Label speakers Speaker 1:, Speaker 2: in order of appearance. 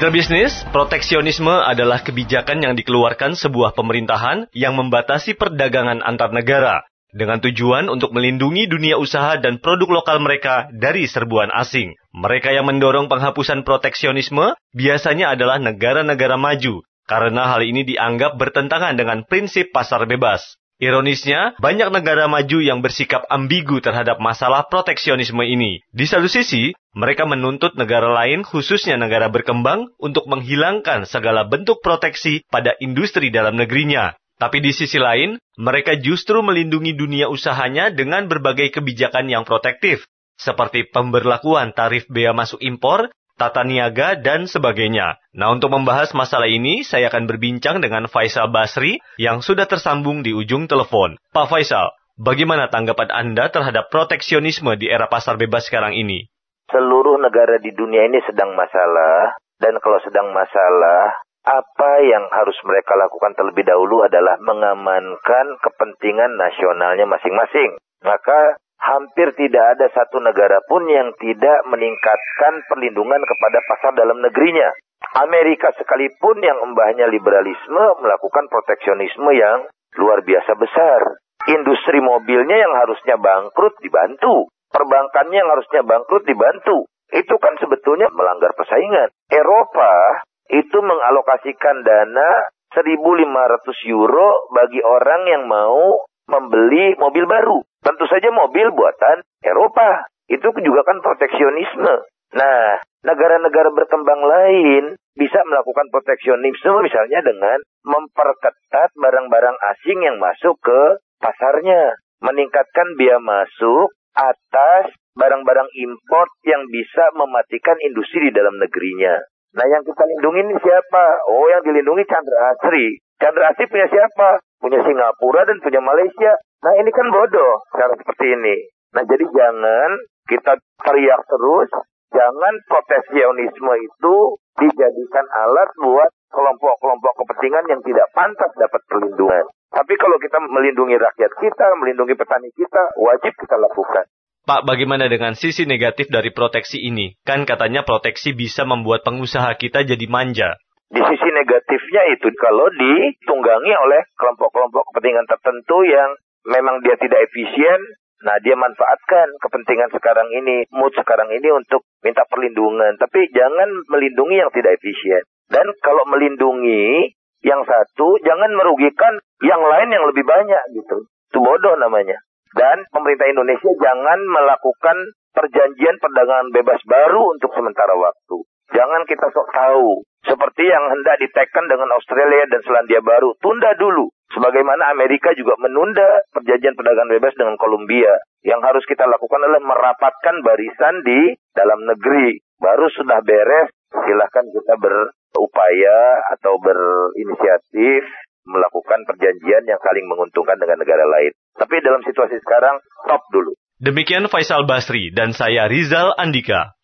Speaker 1: Mitra bisnis, proteksionisme adalah kebijakan yang dikeluarkan sebuah pemerintahan yang membatasi perdagangan antar negara dengan tujuan untuk melindungi dunia usaha dan produk lokal mereka dari serbuan asing. Mereka yang mendorong penghapusan proteksionisme biasanya adalah negara-negara maju, karena hal ini dianggap bertentangan dengan prinsip pasar bebas. Ironisnya, banyak negara maju yang bersikap ambigu terhadap masalah proteksionisme ini. Di satu sisi, mereka menuntut negara lain, khususnya negara berkembang, untuk menghilangkan segala bentuk proteksi pada industri dalam negerinya. Tapi di sisi lain, mereka justru melindungi dunia usahanya dengan berbagai kebijakan yang protektif, seperti pemberlakuan tarif bea masuk impor, tata niaga, dan sebagainya. Nah, untuk membahas masalah ini, saya akan berbincang dengan Faisal Basri yang sudah tersambung di ujung telepon. Pak Faisal, bagaimana tanggapan Anda terhadap proteksionisme di era pasar bebas sekarang ini?
Speaker 2: Seluruh negara di dunia ini sedang masalah, dan kalau sedang masalah, apa yang harus mereka lakukan terlebih dahulu adalah mengamankan kepentingan nasionalnya masing-masing. Maka hampir tidak ada satu negara pun yang tidak meningkatkan perlindungan kepada pasar dalam negerinya. Amerika sekalipun yang embahnya liberalisme melakukan proteksionisme yang luar biasa besar. Industri mobilnya yang harusnya bangkrut dibantu. Perbankannya yang harusnya bangkrut dibantu. Itu kan sebetulnya melanggar persaingan. Eropa itu mengalokasikan dana 1.500 euro bagi orang yang mau membeli mobil baru. Tentu saja mobil buatan Eropa. Itu juga kan proteksionisme. Nah, negara-negara berkembang lain bisa melakukan proteksionisme misalnya dengan memperketat barang-barang asing yang masuk ke pasarnya. Meningkatkan bea masuk atas barang-barang impor yang bisa mematikan industri di dalam negerinya. Nah, yang kita lindungi ini siapa? Oh, yang dilindungi Chandra Asri. Chandra Asri punya siapa? Punya Singapura dan punya Malaysia. Nah, ini kan bodoh cara seperti ini. Nah, jadi jangan kita teriak terus. Jangan proteksionisme itu dijadikan alat buat kelompok-kelompok kepentingan yang tidak pantas dapat perlindungan. Tapi kalau kita melindungi rakyat kita, melindungi petani kita, wajib kita lakukan.
Speaker 1: Pak, bagaimana dengan sisi negatif dari proteksi ini? Kan katanya proteksi bisa membuat pengusaha kita jadi manja.
Speaker 2: Di sisi negatifnya itu kalau ditunggangi oleh kelompok-kelompok kepentingan tertentu yang memang dia tidak efisien, nah dia manfaatkan kepentingan sekarang ini, mood sekarang ini untuk minta perlindungan. Tapi jangan melindungi yang tidak efisien. Dan kalau melindungi yang satu, jangan merugikan yang lain yang lebih banyak gitu. Itu bodoh namanya. Dan pemerintah Indonesia jangan melakukan perjanjian perdagangan bebas baru untuk sementara waktu. Jangan kita sok tahu. Seperti yang hendak diteken dengan Australia dan Selandia Baru. Tunda dulu. Sebagaimana Amerika juga menunda perjanjian perdagangan bebas dengan Kolombia. Yang harus kita lakukan adalah merapatkan barisan di dalam negeri. Baru sudah beres, silahkan kita berupaya atau berinisiatif melakukan perjanjian yang saling menguntungkan dengan negara lain. Tapi dalam situasi sekarang, stop dulu.
Speaker 1: Demikian Faisal Basri dan saya Rizal Andika.